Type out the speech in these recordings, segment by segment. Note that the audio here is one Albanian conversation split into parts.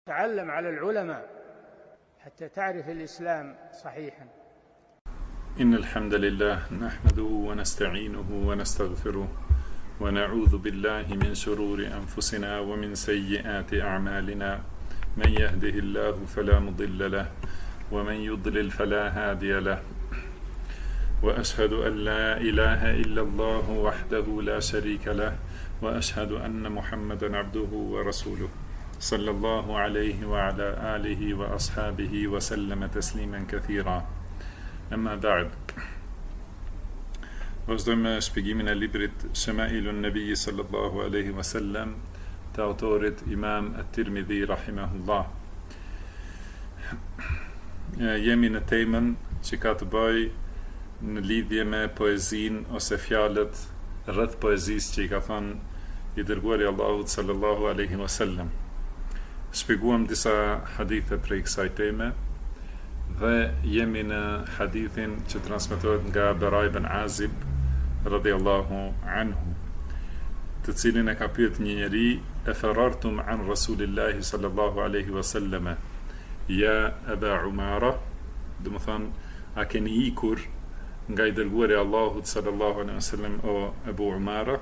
تعلم على العلماء حتى تعرف الإسلام صحيحا. إن الحمد لله نحمده ونستعينه ونستغفره ونعوذ بالله من شرور أنفسنا ومن سيئات أعمالنا من يهده الله فلا مضل له ومن يضلل فلا هادي له وأشهد أن لا إله إلا الله وحده لا شريك له وأشهد أن محمدا عبده ورسوله صلى الله عليه وعلى آله وأصحابه وسلم تسليما كثيرا. أما بعد. Vazhdojmë shpjegimin e librit Shama'ilun Nabi sallallahu alaihi wasallam të autorit Imam At-Tirmidhi rahimahullah. Jemi në temën që ka të bëjë në lidhje me poezinë ose fjalët rreth poezisë që i ka thënë i dërguari Allahut sallallahu alaihi wasallam. Shpjeguam disa hadithe prej kësaj teme dhe jemi në hadithin që transmetohet nga Bara ibn Azib radhiyallahu anhu, të cilin e ka pyet një njeri: e farartum an Rasulillahi sallallahu alaihi wasallam ya Aba Umara, do të thonë, a keni ikur nga i dërguari Allahut sallallahu alaihi wasallam o Abu Umara?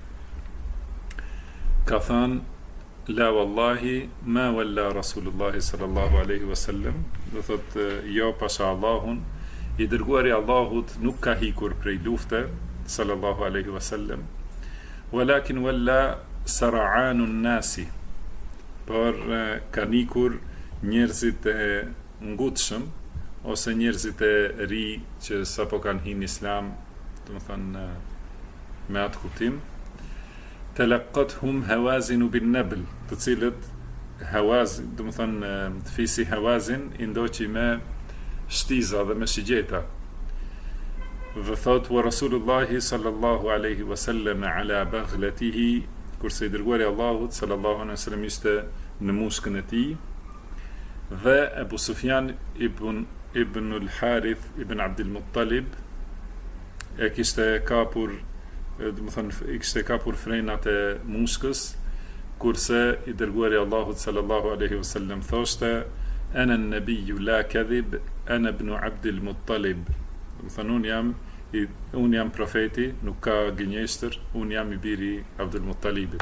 Ka thënë: la wallahi ma walla Rasulullahi sallallahu alaihi wasallam, do thotë jo, pasha Allahun, i dërguari Allahut nuk ka hikur prej lufte sallallahu alaihi wasallam, walakin walla sara'anun nasi, por kanë ikur njerëzit e ngutshëm ose njerëzit e ri që sapo kanë hyrë në Islam, do të thonë me atë kuptim. Talaqqathum hawazin bin nabl, të cilët hawazin, do të thonë fisi hawazin i ndoqi me shtiza dhe me shigjeta. Dhe thot: wa Rasulullahi sallallahu alaihi wasallam ala baghlatihi, kurse i dërguari Allahut sallallahu alaihi wasallam ishte në mushkën e tij, dhe Abu Sufjan ibn al-Harith ibn Abdul Muttalib e kishte kapur, do të thonë, i kishte kapur frenat e mushkës, kurse i dërguari Allahut sallallahu alaihi wasallam thoshte: ana an-nabiyyu la kadhib, ana ibn Abdul Muttalib. Do të thonë, unë jam profeti, nuk ka gënjeshtër, unë jam i biri Abdul Muttalibit.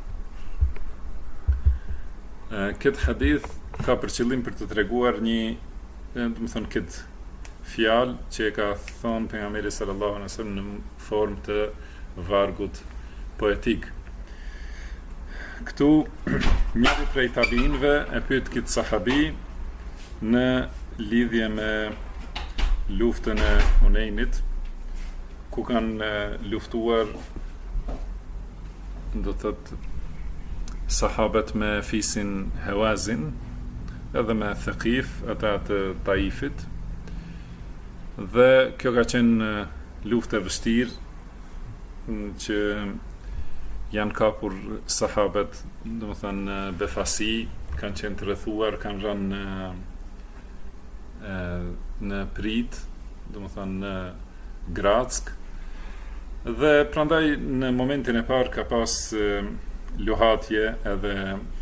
Këtë hadith ka për qëllim për të treguar një, do të thonë, këtë fjalë që e ka thonë pejgamberi sallallahu alaihi wasallam në formë të vargut poetik. Këtu njëri prej tabiinëve e pyet këtë sahabi në lidhje me luftën e Hunenit, ku kanë luftuar, do të thotë, sahabët me fisin Hawazin edhe me Thaqif, ata të Taifit, dhe kjo ka qenë luftë e vështirë që janë kapur sahabët, do të thënë, befasi, kanë qenë të rrethuar, kanë rënë në prit, do të thënë në Grack, dhe prandaj në momentin e parë ka pas luhatje edhe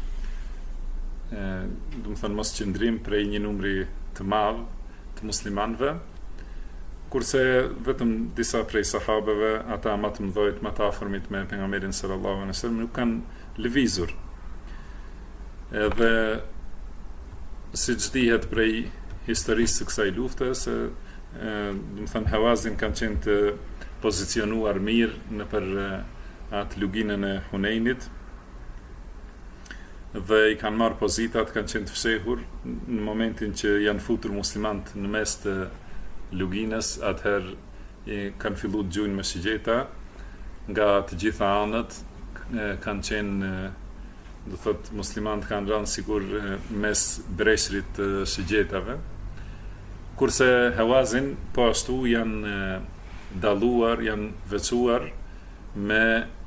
do të thënë mos qëndrim prej një numri të madh të muslimanëve, kurse vetëm disa prej sahabeve, ata më të mëdhtë, më të afërmit me pejgamberin sallallahu alaihi wasallam, nuk kanë lëvizur. Edhe siç dihet prej historisë së kësaj lufte, se do të thënë Hawazin kanë qenë të pozicionuar mirë nëpër atë luginën e Hunenit, dhe i kanë marrë pozitat, kanë qenë të fshehur. Në momentin që janë futur muslimanët në mes të luginës, atëherë kanë filluar të gjujnë me shigjeta nga të gjitha anët, kanë qenë, do të thotë, muslimanët kanë rënë sikur mes breshrit të shigjetave, kurse Hawazin po ashtu janë dalluar, janë veçuar me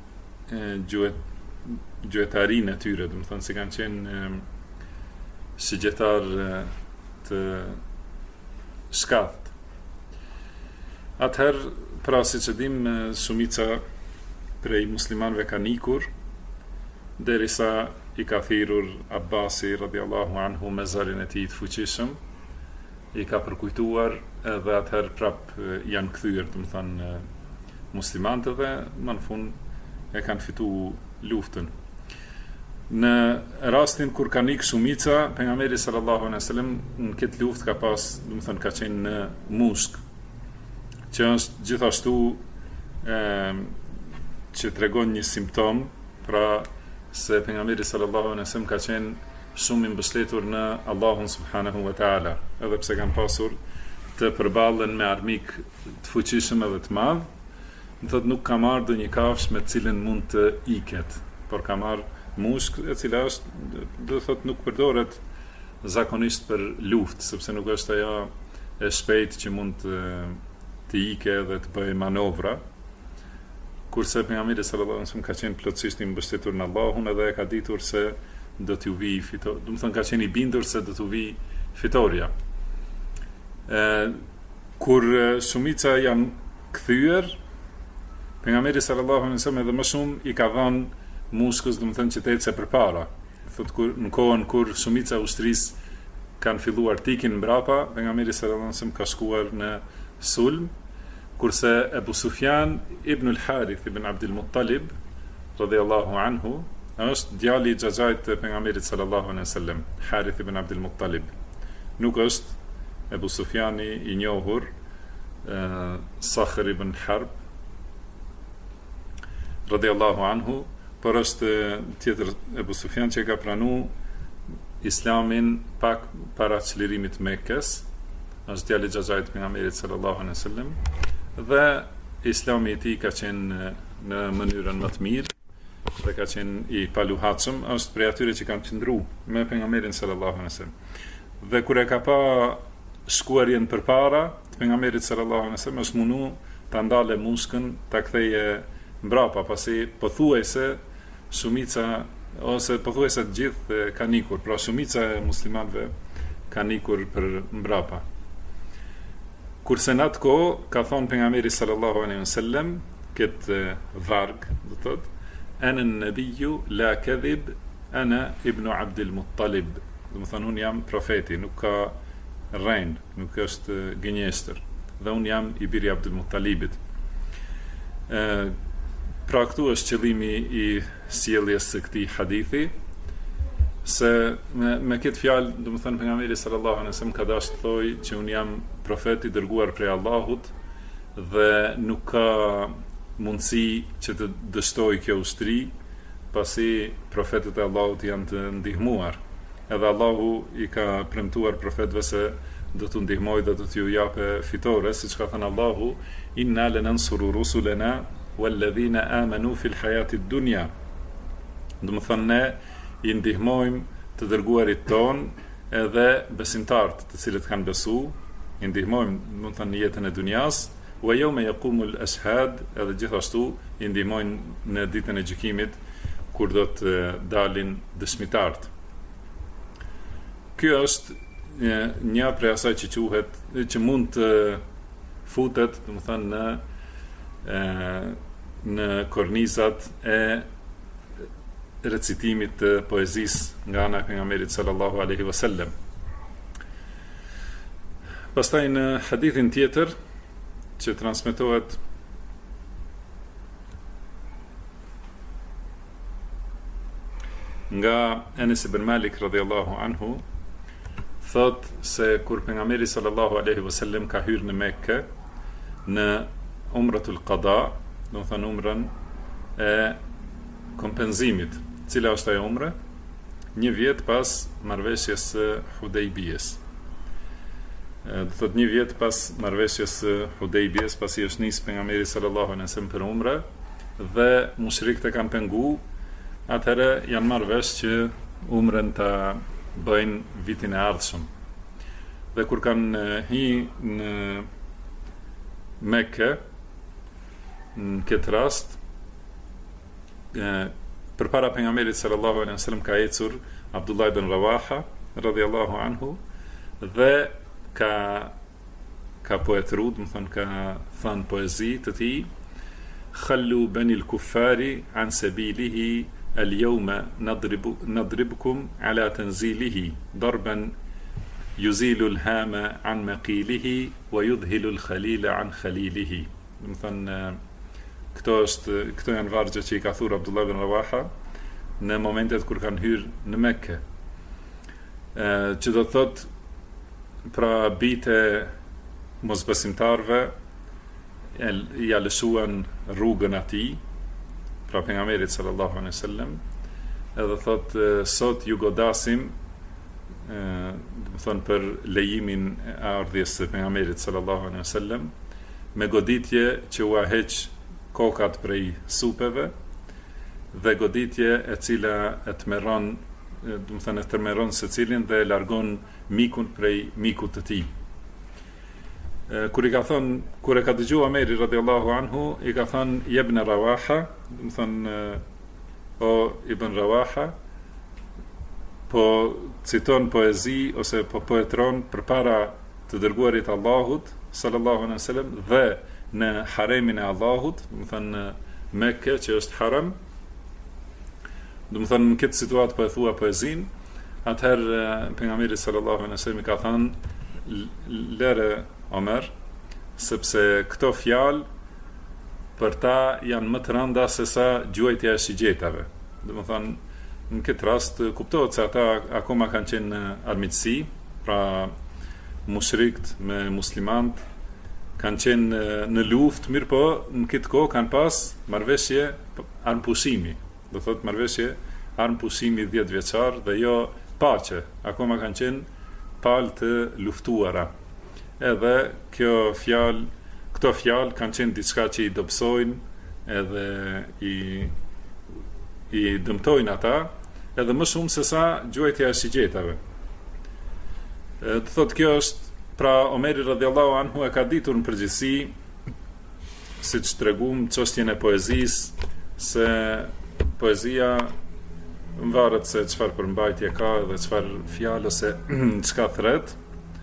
gjuetarinë e tyre, do të thonë se kanë qenë shigjetar të shkath. Atëherë, pra si që dim, shumica prej muslimanëve kanë ikur, derisa i ka thirur Abbasi radhiyallahu anhu me zërin e tij të fuqishëm, i ka përkujtuar edhe atëherë prap janë kthyer, domethënë muslimanët dhe më në fund e kanë fituar luftën. Në rastin kur ka ikë shumica, pejgamberi sallallahu alaihi wasallam në këtë luftë ka pas, domethënë ka qenë në musk, që është gjithashtu që tregon një simptom, pra se pejgamberi sallallahu alaihi wasallam ka qenë shumë i mbështetur në Allahun subhanahu wa taala, edhe pse kanë pasur të përballen me armik të fuqishëm edhe të madh, do thotë nuk ka marrë ndonjë kafshë me të cilën mund të iket, por ka marrë mushk e cila është, do thotë, nuk përdoret zakonisht për luftë, sepse nuk është ajo e shpejtë që mund të ike dhe të bëjë manovra, kurse pejgamberi sallallahu alaihi wasallam ka qenë plotësisht i mbështetur në Allahun edhe e ka ditur se do t'ju vi fitoria, do të thonë ka qenë i bindur se do t'u vi fitoria. Kur shumica janë kthyer, pejgamberi sallallahu alaihi wasallam edhe më shumë i ka dhënë muskës, do të thënë që të ecë përpara. Thotë në kohën kur shumica e ushtrisë kanë filluar të ikin mbrapa, pejgamberi sallallahu alaihi wasallam ka shkuar në sulm, kurse Ebu Sufjan ibn al-Harith ibn Abdul Muttalib radhiyallahu anhu është djali i xhaxhait të pejgamberit sallallahu alaihi wasallam, Harith ibn Abdul Muttalib. Nuk është Ebu Sufjani i njohur, Sakhr ibn Harb radhiyallahu anhu, por është tjetër Ebu Sufjan që ka pranu Islamin pak para çlirimit të Mekkës, është djali i xhaxhait të pejgamberit sallallahu alaihi wasallam, dhe Islami i tij ka qenë në mënyrën më të mirë dhe ka qenë i paluhatshëm, është prej atyre që kanë qëndruar me pejgamberin sallallahu alaihi wasallam. Dhe kur e ka pa shkuarjen përpara të pejgamberit sallallahu alaihi wasallam, është mundu ta ndale muskën, ta ktheje mbrapa, pasi pothuajse shumica ose pothuajse të gjithë kanë ikur, pra shumica e muslimanëve kanë ikur për mbrapa. Kurse në atë kohë ka thonë pejgamberi sallallahu alaihi wasallam këtë varg, do thotë, ana an-nabiyyu la kadhib, ana ibnu Abdul Muttalib. Do të thonë unë jam profeti, nuk ka rrenë, nuk është gënjeshtër, dhe unë jam i biri Abdul Muttalibit. Pra këtu është qëllimi i sjelljes së këtij hadithi, se me këtë fjalë, do të thënë pejgamberi sallallahu alaihi wasallam ka dashur të thojë që un jam profet i dërguar prej Allahut dhe nuk ka mundësi që të dështoj kjo ushtri, pasi profetët e Allahut janë të ndihmuar. Edhe Allahu i ka premtuar profetëve se do të ndihmojë dhe do t'ju japë fitore, siç ka thënë Allahu, inna lanansuru rusulana walladhina amanu fil hayati dunya. Do të thënë ne i ndihmojmë të dërguarit ton edhe besimtarët të cilët kanë besu, i ndihmojmë, do të thënë, në jetën e dunjas, wa yawma yaqumul ashhad, edhe gjithashtu i ndihmojnë në ditën e gjykimit kur do të dalin dëshmitarët. Kjo është një prej asaj që quhet, që mund të futet, do të thënë, në kornizat e recitimit të poezisë nga ana e pejgamberit sallallahu alaihi wasallam. Pastaj në hadithin tjetër që transmetohet nga Enes ibn Malik radhiyallahu anhu, thot se kur pejgamberi sallallahu alaihi wasallam ka hyrë në Mekë në umratul qada, do të thënë umrën e kompenzimit. Cila është ajo umre? Një vjet pas marrëveshjes së Hudejbijes. Do thotë një vjet pas marrëveshjes së Hudejbijes, pasi është nis pejgamberi sallallahu alaihi wasallam për umre dhe mushrikët e kanë pengu, atëherë janë marrë vesh që umren ta bëjnë vitin e ardhshëm. Dhe kur kanë hyrë në Mekë, në këtë rast, përpara pejgamberit sallallahu alaihi wasallam ka ecur Abdullah ibn Rawaha radhiyallahu anhu dhe ka poetru, do të thonë ka thënë poezi të tij, khallu bani al-kuffari an sabilihi اليوم نضربكم على تنزيله ضربا يزيل الهام عن مقيله ويذهل الخليل عن خليله. Do të thënë këto janë vargje që I ka thurë Abdullah ibn Rawaha në momentet kur kanë hyrë në Mekke. Që do të thot pra bite mosbesimtarve ja lëshuan rrugën atij, pra pejgamberit sallallahu alaihi wasallam, edhe thot sot ju godasim do të thon për lejimin e ardhjes së pejgamberit sallallahu alaihi wasallam me goditje që u heq kokat prej supeve dhe goditje e cila e tmerron, do të thënë e tmerron secilin dhe largon mikun prej mikut të tij. Kur e ka dëgjuar Omeri radhiyallahu anhu, I ka thënë Ibn Rawaha, do të thënë o Ibn Rawaha, po citon poezi ose po poetron përpara të dërguarit Allahut sallallahu alaihi wasallam dhe në haremin e Allahut, do të thënë në Mekke që është haram. Do të thënë në këtë situatë po e thua poezin, atëherë pejgamberi sallallahu alaihi wasallam I ka thënë lere Omer, sepse këto fjalë për ta janë më të rënda se sa gjuajtja e shigjetave. Do të thënë në këtë rast kuptohet se ata akoma kanë qenë në armiqësi, pra mushrikt me muslimant kanë qenë në luftë, mirë po në këtë kohë kanë pas marrëveshje armpushimi. Do thotë marrëveshje armpushimi 10 vjeçar dhe jo paqe, akoma kanë qenë palë të luftuara. Edhe këto fjalë kanë qenë diçka që I dobësojnë edhe I dëmtojnë ata, edhe më shumë se sa gjuajtja e shigjetave. Të thotë kjo është, pra Omeri radhiyallahu anhu e ka ditur në përgjithësi, siç tregum çështjen e poezisë, se poezia varet se çfarë përmbajtje ka dhe çfarë fjalë ose çka thret.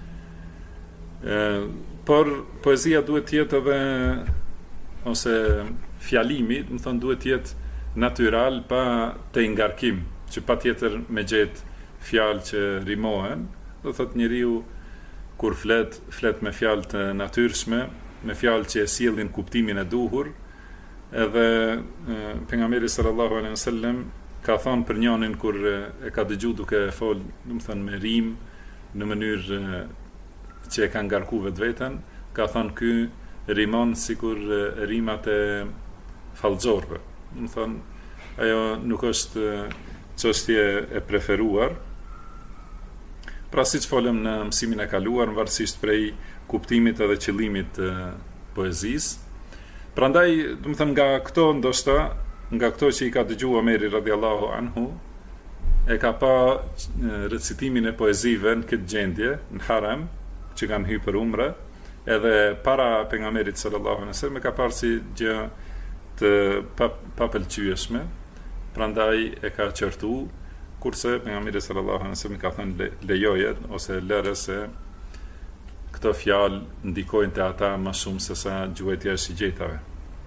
Por poezia duhet të jetë edhe ose fjalimi, do të thonë duhet të jetë natyral, pa të ngarkim, që patjetër me gjet fjalë që rimohen. Do thotë njeriu kur flet me fjalë të natyrshme, me fjalë që e sjellin kuptimin e duhur. Edhe pejgamberi sallallahu alaihi wasallam ka thënë për njërin kur e ka dëgjuar duke fol, do të thënë me rim në mënyrë që e ka ngarku vetveten, ka thënë ky rimon sikur rimat e fallxorëve. Do të thënë ajo nuk është çështje e preferuar. Pra siç folëm në mësimin e kaluar, varësisht prej kuptimit edhe qëllimit të poezisë. Prandaj, do të thënë nga këto që I ka dëgjuar Omeri radhiyallahu anhu, e ka pa recitimin e poezive në këtë gjendje, në harem, që kanë hyrë për umre, edhe para pejgamberit sallallahu alaihi wasallam ka parë si gjë të papëlqyeshme, prandaj e ka qertu, kurse pejgamberi sallallahu alaihi wasallam ka thënë lejoje ose lëre se këto fjalë ndikojnë te ata më shumë se sa gjuajtja e shigjetave.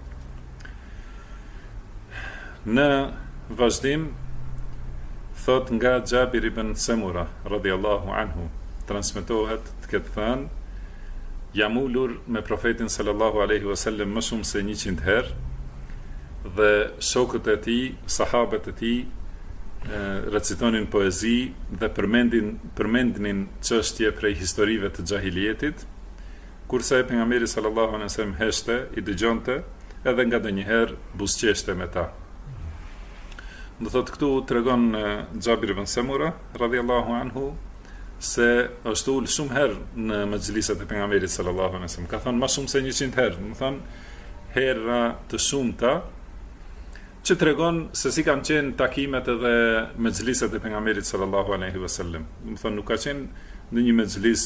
Në vazhdim thot nga Jabir ibn Samura radhiyallahu anhu, transmetohet të ketë thënë, jam ulur me profetin sallallahu alaihi wasallam më shumë se 100 herë dhe shokët e tij, sahabët e tij recitonin poezi dhe përmendnin çështje prej historive të xahilietit, kurse pejgamberi sallallahu alaihi wasallam heshte, I dëgjonte edhe ngadonjëherë buzëqeshte me ta. Do thotë këtu tregon Jabir ibn Samura radhiyallahu anhu se është ul shumë herë në mexhliset e pejgamberit sallallahu alaihi wasallam. Ka thënë më shumë se 100 herë, do thënë hera të shumta, që tregon se si kanë qenë takimet edhe mexhliset e pejgamberit sallallahu alaihi wasallam. Do thënë nuk ka qenë në një mexhlis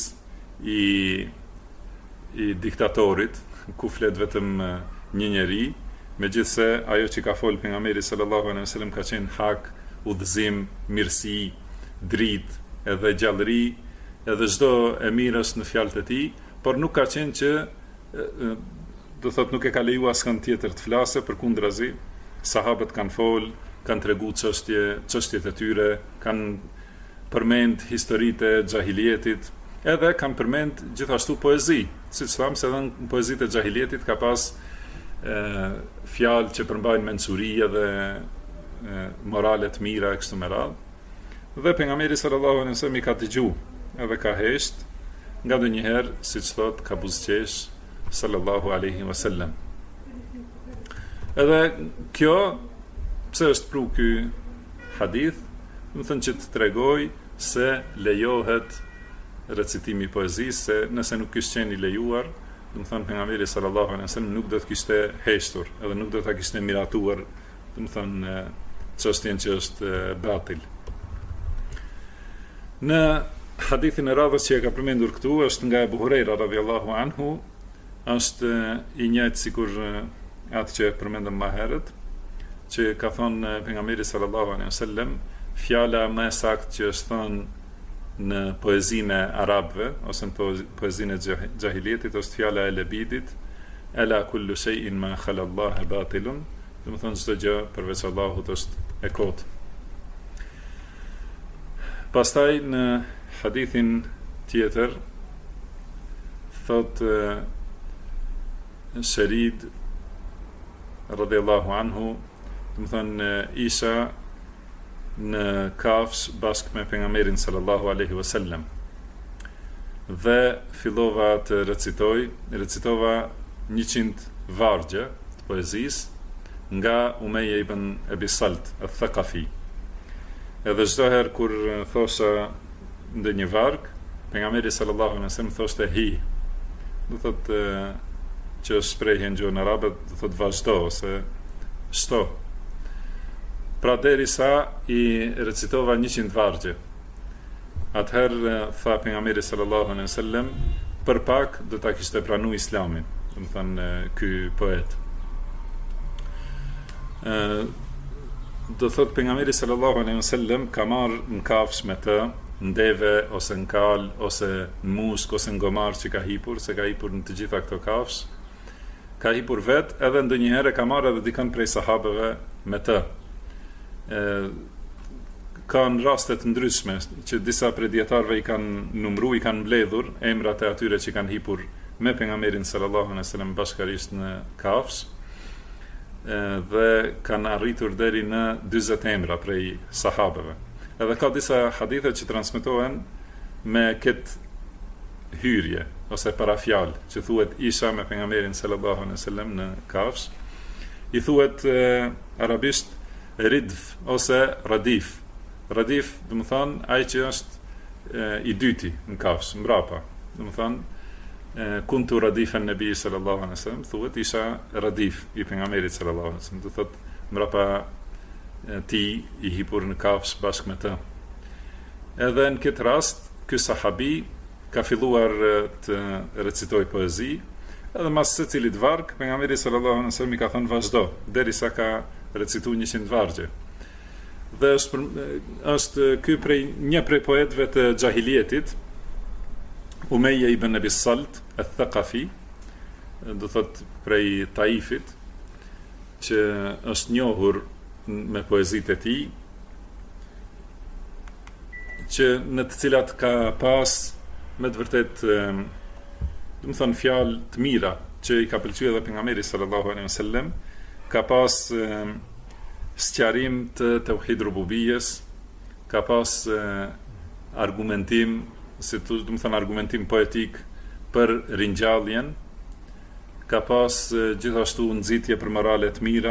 I diktatorit ku flet vetëm një njeri, megjithse ajo që ka fol pejgamberi sallallahu alaihi wasallam ka qenë hak, udhëzim, mirësi, dritë, edhe gjallëri, edhe çdo e mirës në fjalët e tij, por nuk ka qenë që do thot nuk e ka lejuar askën tjetër të flasë, përkundrazi sahabët kanë fol, kanë tregu çështjet e tyre, kanë përmend historitë e xahilietit, edhe kanë përmend gjithashtu poezi, siç thamë se edhe në poezitë e xahilietit ka pas fjalë që përmbajnë mensuri dhe morale të mira e kështu me radhë. Dhe pejgamberi sallallahu alaihi wasallam i ka dëgju, edhe ka hesht, nga ndonjëherë, siç thot, ka buzëqesh sallallahu alaihi wasallam. Edhe kjo, pse është pru ky hadith, do të thënë që të tregoj se lejohet recitimi i poezisë, se nëse nuk kishte qenë i lejuar, do të thënë pejgamberi sallallahu alaihi wasallam nuk do të kishte heshtur, edhe nuk do ta kishte miratuar, do të thënë çështjen që është batil. Në hadithin e radhës që e ka përmendur këtu është nga Abu Huraira radhiyallahu anhu, është i njëjtë sikur atë që përmendëm më herët, që ka thonë pejgamberi sallallahu alaihi wasallam, fjala më e saktë që është thënë në poezinë e arabëve ose në poezinë e xahilietit është fjala e Lebidit, ala kullu shay'in ma khala Allah batilun, do të thonë çdo gjë përveç Allahut është e kotë. Pastaj në hadithin tjetër thot Sherid radhiyallahu anhu, do të thonë isha në Kafsh bashkë me pejgamberin sallallahu alaihi wasallam dhe fillova të recitova 100 vargje të poezisë nga Umayya ibn Abi Salt al-Thaqafi. Edhe çdo herë kur thosha ndonjë varg, pejgamberi sallallahu alaihi wasallam thoshte hi. Do thotë që është shprehje në gjuhën arabe, do thotë vazhdo ose shto. Pra derisa i recitova 100 vargje. Atëherë tha pejgamberi sallallahu alaihi wasallam, për pak do ta kishte pranuar Islamin, do të thënë ky poet. Do thot pejgamberi sallallahu alaihi wasallam ka marrë në kafsh me të, në deve ose në kal ose në musk ose në gomar që ka hipur, se ka hipur në të gjitha këto kafsh, ka hipur vet, edhe ndonjëherë ka marrë edhe dikën prej sahabeve me të. Kanë raste të ndryshme që disa prej dietarëve i kanë numëruar, i kanë mbledhur emrat e atyre që kanë hipur me pejgamberin sallallahu alaihi wasallam bashkërisht në kafsh, dhe kanë arritur deri në 40 emra prej sahabeve. Edhe ka disa hadithe që transmetohen me këtë hyrje ose parafjalë, që thuhet isha me pejgamberin sallallahu alaihi wasallam në Kafsh. I thuhet arabisht ridf ose radif. Radif, do të thonë ai që është i dyti në Kafsh, mbrapa. Do të thonë kuntu radifan nabi sallallahu alaihi wasallam, thuhet isha radif i pejgamberit sallallahu alaihi wasallam, do thotë mbrapa ti i hipur në Kafsh bashkë me të. Edhe në këtë rast ky sahabi ka filluar të recitoj poezi, edhe mas secilit varg pejgamberi sallallahu alaihi wasallam i ka thënë vazhdo derisa ka recituar 100 vargje. Dhe është ky një prej poetëve të xahilietit, Umayya ibn Abi Salt al-Thaqafi, do thot prej Taifit, që është njohur me poezitë e tij, që në të cilat ka pas me të vërtet, do të thonë fjalë të mira që i ka pëlqyer edhe pejgamberit sallallahu alaihi wasallam, ka pas sqarim të tauhid rububiyes, ka pas argumentim, si do të thonë argumentim poetik për ringjalljen, ka pas gjithashtu nxitje për morale të mira,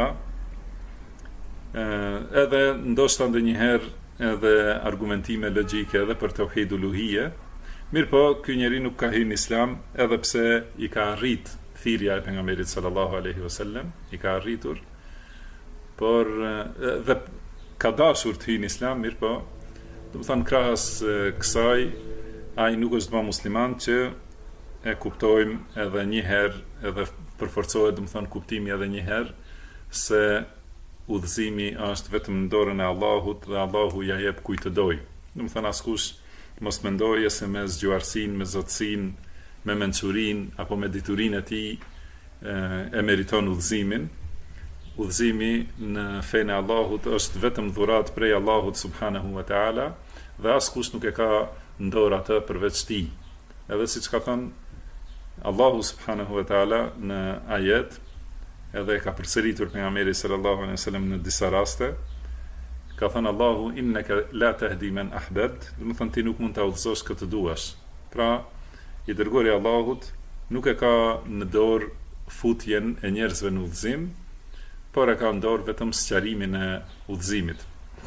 edhe ndoshta ndonjëherë edhe argumentime logjike edhe për tauhid uluhije. Mirpo ky njeri nuk ka hyrë në Islam, edhe pse i ka arrit thirrja e pejgamberit sallallahu alaihi wasallam, i ka arritur, por dhe ka dashur të hyrë në Islam, mirpo do të thonë krahas kësaj ai nuk është më musliman, që e kuptojmë edhe një herë, edhe përforcohet, do të thonë kuptimi edhe një herë, se udhëzimi është vetëm në dorën e Allahut dhe Allahu ja jep kujt të dojë. Do të thonë askush mos mendojë se me zgjuarsinë, me zotësinë, me mençurinë apo me diturinë e tij e meriton udhëzimin. udhëzimi në fenë e Allahut është vetëm dhuratë prej Allahut subhanahu wa taala dhe askush nuk e ka në dorë atë përveç tij. Edhe siç ka thënë Allahu subhanahu wa taala në ajet, edhe ka përsëritur pejgamberi sallallahu alaihi wasallam në disa raste, ka thënë Allahu innaka la tahdi man ahbabt, do të thonë ti nuk mund ta udhëzosh këtë duash. Pra, i dërguari i Allahut nuk e ka në dorë futjen e njerëzve në udhëzim, por e ka në dorë vetëm sqarimin e udhëzimit.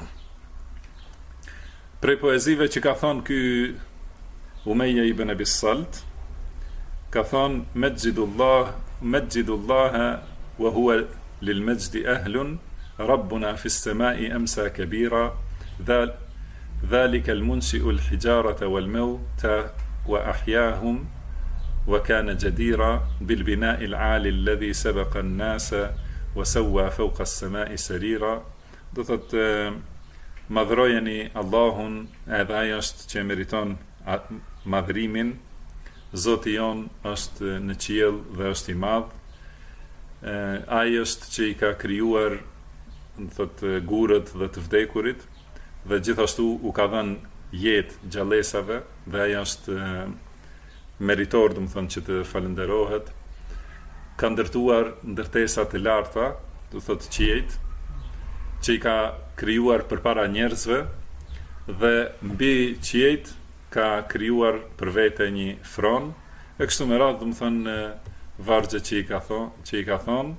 Prej poezive që ka thonë ky Umayya ibn Abi Salt, ka thonë Majjidullah wa huwa lil majdi ahlun Rabbuna fi s-samai amsa kabira dhalika al-munshi'u al-hijarata wal-mawta wa ahyahum wa kana jadira bil bina'i al-'ali alladhi sabaqa an-nasa wa sawwa fawqa as-samai sarira. Do thotë madhrojeni Allahun, edhe ai është që meriton madhrimin. Zoti jon është në qiell dhe është i madh. Ai është që i ka krijuar, do thotë, gurët dhe të vdekurit, dhe gjithashtu u ka dhënë jetë gjallësave, dhe ai është meritor, do të thonë, që të falënderohet. Ka ndërtuar ndërtesa të larta, do thotë qiejt, që i ka krijuar përpara njerëzve, dhe mbi qiejt ka krijuar për vete një fron, e kështu me radhë, do të thonë, vargje që i ka thonë,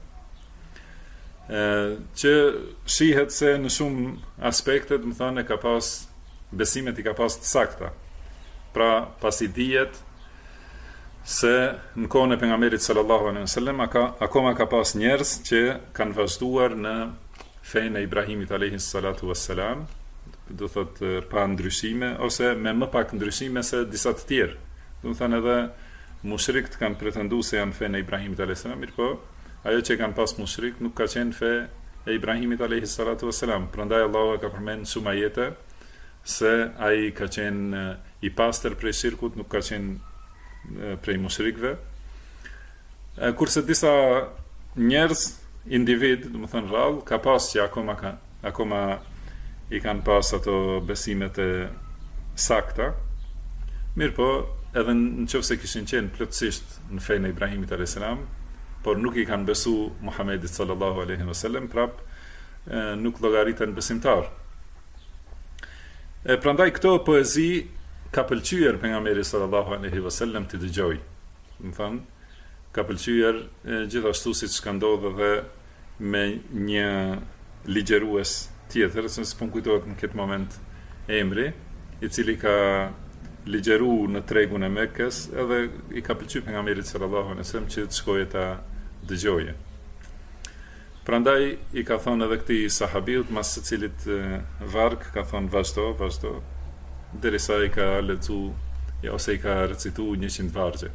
që shihet se në shumë aspekte, do të thonë, ka pas besimet i ka pas të sakta. Pra, pasi dihet se në kohën e pejgamberit sallallahu alaihi wasallam akoma ka pas njerëz që kanë vazhduar në fenë e Ibrahimit alayhi salatu wassalam, do thotë pa ndryshime ose me më pak ndryshime se disa të tjerë. Do të thonë edhe mushrikët kanë pretenduar se janë fenë e Ibrahimit alayhi salam, mirë po ajo që kanë pas mushrik nuk ka qenë fe e Ibrahimit alayhi salatu wassalam. Prandaj Allahu e ka përmend shumë ajete se ai ka qenë i pastër prej shirkut, nuk ka qenë prej mushrikëve. Kurse disa njerëz, individ, do të thonë rrallë, ka pas që akoma i kanë pas ato besimet e sakta. Mirë po, edhe nëse kishin qenë plotësisht në fenë e Ibrahimit alayhis salam, por nuk i kanë besu Muhamedit sallallahu alaihi wasallam, prap nuk llogariten besimtar. Prandaj këto poezi ka pëlqyer pejgamberit sallallahu alaihi wasallam të dëgjoj. Do të thonë, ka pëlqyer gjithashtu siç ka ndodhur edhe me një ligjërues tjetër, se s'po kujtohet në këtë moment emri, i cili ka ligjëruar në tregun e Mekës, edhe i ka pëlqyer pejgamberit sallallahu alaihi wasallam që të shkojë ta dëgjoje. Prandaj i ka thonë edhe këtij sahabiut, mas së cilit varg, ka thonë vazhdo, derisa i ka lexu ose i ka recitu 100 vargje.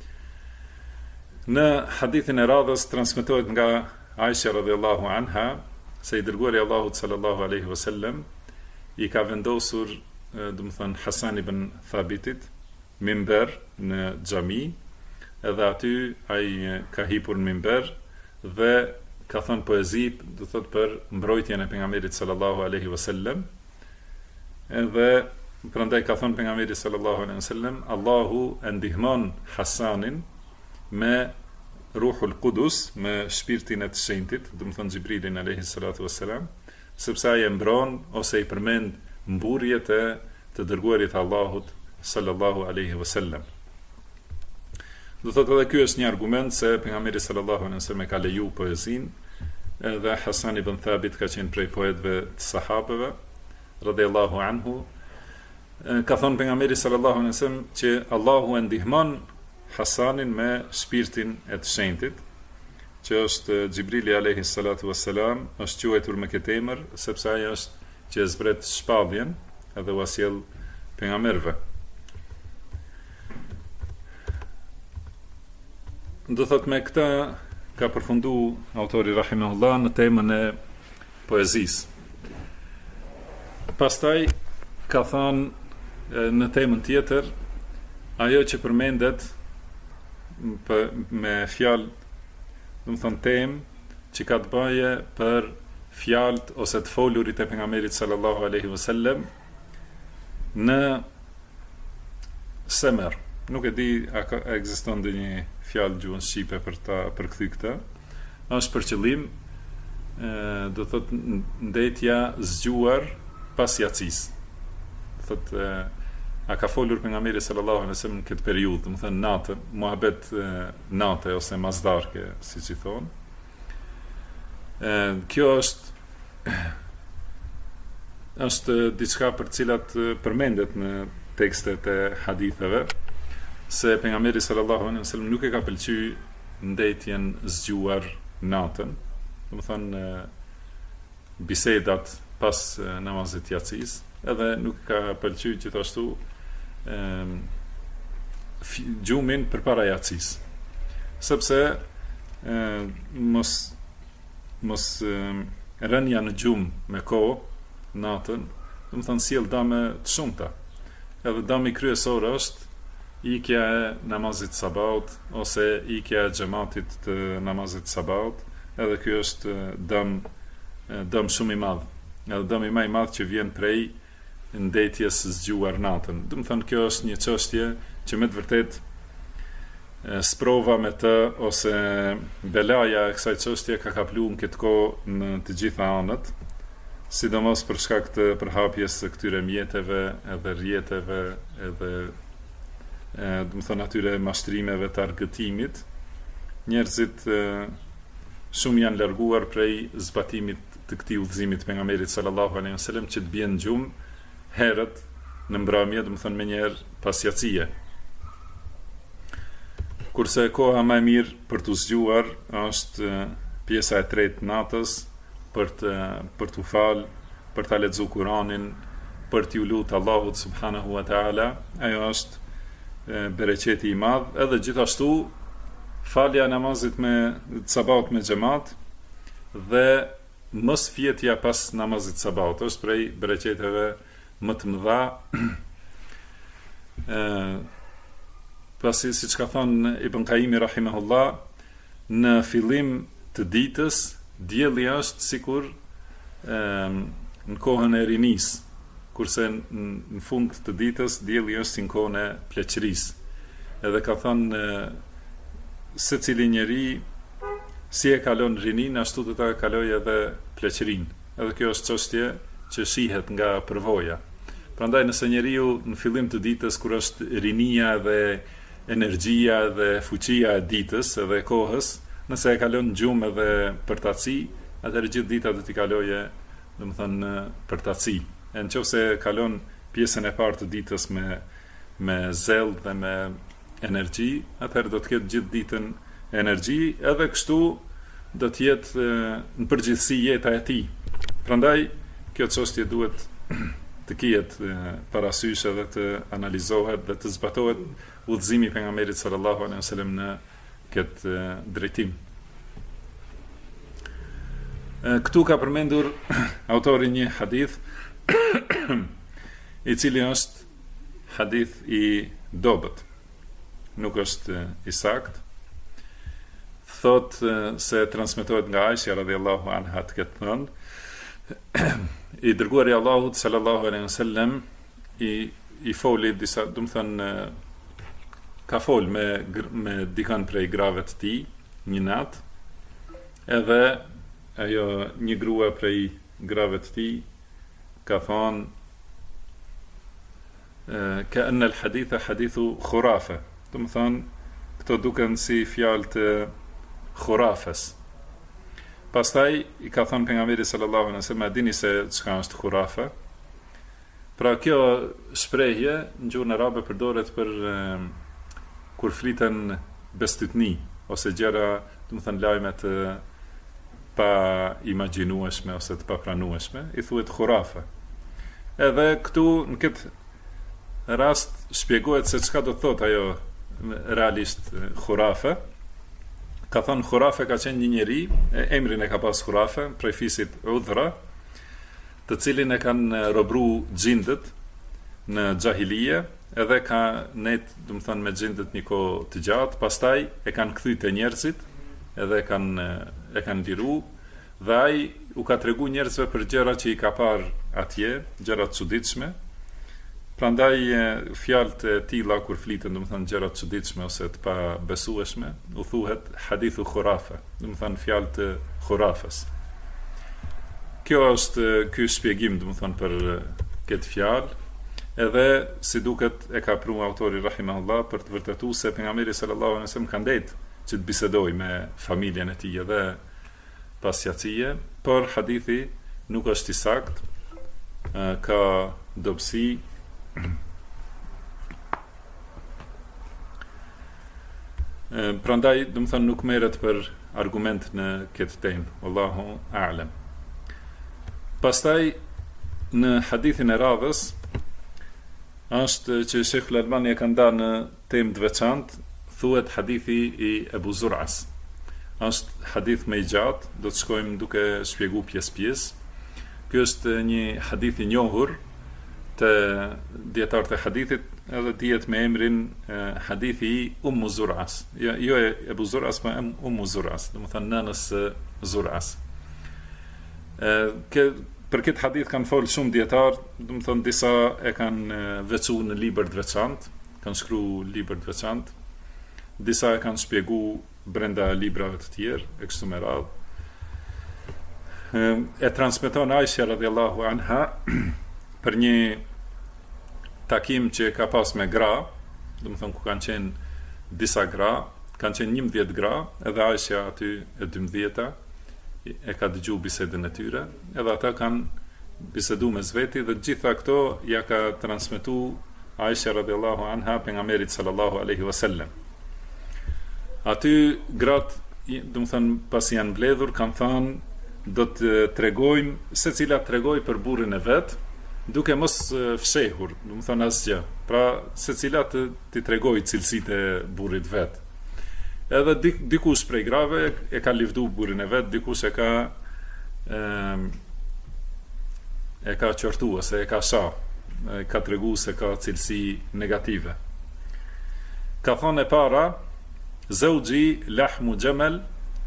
Në hadithin e radhës transmetohet nga Aisha radhiyallahu anha se i dërguari i Allahut sallallahu alaihi wasallam i ka vendosur, do të thënë, Hasan ibn Thabitit mimber në xhami, edhe aty ai ka hipur në mimber dhe ka thënë poezi, do thot, për mbrojtjen e pejgamberit sallallahu alaihi wasallam. Edhe prandaj ka thënë pejgamberi sallallahu alaihi wasallam, Allahu e ndihmon Hasanin me Ruhul Qudus, me shpirtin e të shenjtit, do të thonë Xhibrilin alaihi salatu wassalam, sepse ai e mbron ose i përmend mburrjet e të dërguarit Allahut sallallahu alaihi wasallam. Do thotë edhe ky është një argument se pejgamberi sallallahu alaihi wasallam ka leju poezin, dhe Hasan ibn Thabit ka qenë prej poetëve të sahabeve radhiyallahu anhu. Ka thonë pejgamberi sallallahu alaihi wasallam që Allahu e ndihmon Hasanin me shpirtin e të shenjtit, që është Xhibrili alayhi salatu wassalam, është quajtur me këtë emër sepse ai është që e zbret shpalljen edhe u sjell pejgamberëve. Do thot me këta ka përfundu autori rahimahullah në temën e poezisë. Pastaj ka thënë në temën tjetër ajo që përmendet me fjalë, do të thonë temë që ka të baje për fjalët ose të folurit e pejgamberit sallallahu alaihi wasallam në semer. Nuk e di a ekziston ndonjë fjalë gjuhën shqipe për ta përkthy këtë. Është për qëllim do thot ndetja zgjuar pas jacis. Do thot a ka folur pejgamberi sallallahu alaihi wasallam në këtë periudhë, do të thënë natën, muhabet natë ose mazdarke, siç i thon. Kjo është diçka për cilat përmendet në tekstet e haditheve, se pejgamberi sallallahu alaihi wasallam nuk e ka pëlqyer ndetjen zgjuar natën, do të thënë bisedat pas namazit jacis, edhe nuk ka pëlqyer gjithashtu gjumin përpara jacis, sepse mos rënja në gjumë me kohë natën, do të thënë sjell dëme të shumta. Edhe dëmi kryesor është ikja e namazit sabaut ose ikja e xhamatit të namazit sabaut, edhe ky është dëm shumë i madh. Edhe dëmi më i madh që vjen prej ndetjes zgjuar natën. Do të thënë kjo është një çështje që me të vërtetë sprova me të ose belaja e kësaj çështje ka kapluar në këtë kohë në të gjitha anët, sidomos për shkak të përhapjes së këtyre mjeteve, edhe rrjeteve, edhe do të thënë atyre mashtrimeve të argëtimit. Njerëzit shumë janë larguar prej zbatimit të këtij udhëzimit të pejgamberit sallallahu alaihi wasallam që të bien gjumë herët në mbrëmje, do të thënë menjëherë pas jacie. Kurse koha më e mirë për të zgjuar është pjesa e tretë natës, për të falë, për ta lexuar Kur'anin, për t'u lutur Allahut subhanahu wa taala. Ajo është bereqeti i madh, edhe gjithashtu falja e namazit me sabat me xhamat dhe mos fjetja pas namazit sabat është prej bereqeteve më të mëdha. Pasi siç ka thënë Ibn Qayyim rahimahullah, në fillim të ditës dielli është sikur në kohën e rinis, kurse në fund të ditës dielli është si në kohën e pleqërisë. Edhe ka thënë secili njeri si e kalon rinin, ashtu do ta kalojë edhe pleqërinë. Edhe kjo është çështje që shihet nga përvoja. Prandaj nëse njeriu në fillim të ditës kur është rinia dhe energjia dhe fuqia e ditës edhe e kohës, nëse e kalon gjumë edhe përtaci, atëherë gjithë dita do t'i kalojë, domethënë përtaci. E nëse kalon pjesën e parë të ditës me zell dhe me energji, atëherë do të ketë gjithë ditën energji, edhe kështu do të jetë në përgjithësi jeta e tij. Prandaj kjo çështje duhet të kihet parasysh edhe të analizohet dhe të zbatohet udhëzimi i pejgamberit sallallahu alaihi wasallam në këtë drejtim. Këtu ka përmendur autori një hadith i cili është hadith i dobët, nuk është i sakt. Thot se transmetohet nga Aisha radhiyallahu anha të këtë thënë, i dërguari i Allahut sallallahu alaihi wasallam i foli disa, do të thënë ka fol me dikan prej grave të tij një natë, edhe ajo një grua prej grave të tij ka thonë ka anna al-haditha hadithu khurafa, do të thënë këto duken si fjalë të khurafes. Pastaj i ka thënë pejgamberi sallallahu alaihi wasallam, a dini se çka është khurafa? Pra kjo shprehje në gjuhën arabe përdoret për kur fliten bestytni ose gjëra, do të thënë lajme të pa imagjinueshme ose të papranueshme, i thuhet khurafa. Edhe këtu në këtë rast shpjegohet se çka do të thotë ajo realisht khurafa. Ka thënë khurafe ka qenë një njeri, emrin e ka pas khurafe, prej fisit Udhra, të cilin e kanë robru gjindët në xahilije, edhe ka net, do të thënë me gjindët një kohë të gjatë, pastaj e kanë kthyr te njerëzit, edhe e kanë liru, dhe ai u ka tregu njerëzve për gjëra që i ka parë atje, gjëra të çuditshme. Prandaj fjalët e tilla kur fliten, domethënë gjëra të çuditshme ose të pabesueshme, u thuhet hadithu khurafa, domethënë fjalë të khurafës. Kjo është ky shpjegim domethënë për këtë fjalë, edhe si duket e ka pru autori rahimahullah për të vërtetuar se pejgamberi sallallahu alaihi wasallam ka ndet që të bisedoj me familjen e tij edhe pasjacie, por hadithi nuk është i saktë, ka dobësi. Prandaj, domethënë nuk merret për argument në këtë temë. Wallahu a'lam. Pastaj në hadithin e radhës është që Sheikh Al-Albani e ka ndarë në temë të veçantë, thuhet hadithi i Abu Zur'as. Është hadith më i gjatë, do të shkojmë duke shpjeguar pjesë-pjesë. Ky është një hadith i njohur të dietarët e hadithit, edhe dihet me emrin hadithi i Ummu Zur'as. Jo e Abu Zur'as, po Ummu Zur'as, domethënë nënës Zur'as. Për këtë hadith kanë folë shumë dietarë, domethënë disa e kanë veçuar në libra të veçantë, kanë shkruar libra të veçantë. Disa e kanë shpjeguar brenda librave të tjerë, e kështu me radhë. E transmeton Aisha radhiyallahu anha për një takim që ka pas me gra, domethënë ku kanë qenë disa gra, kanë qenë 11 gra, edhe Aisha aty e 12-ta e ka dëgjuar bisedën e tyre, edhe ata kanë biseduar mes veti dhe gjitha këto ja ka transmetuar Aisha radhiyallahu anha pejgamberit sallallahu alaihi wasallam. Aty gratë, domethënë pas janë mbledhur, kanë thënë do të tregojmë, secila tregoj për burrin e vet, duke mos fshehur, domethënë asgjë. Pra secila të tregoj cilësitë e burrit vet. Edhe dikush prej grave e ka livdu burrin e vet, dikush e ka qortu ose e ka shah, ka tregu se ka cilësi negative. Ka thonë e para, Zawji lahmu jamal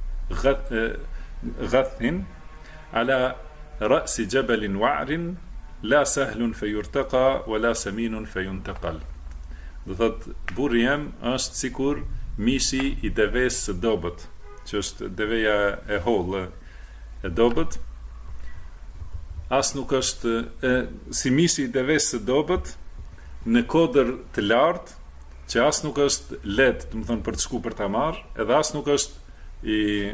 ghathin ala ra'si jabalin wa'rin la sahlun feyurtaqa wala saminun feyuntaqal. Do thot burri jam është sikur mishi i deves së dobët, që është deveja e hollë e dobët. As nuk është si mishi i deves së dobët në kodër të lartë, që as nuk është lehtë, domethënë për të shku për ta marrë, edhe as nuk është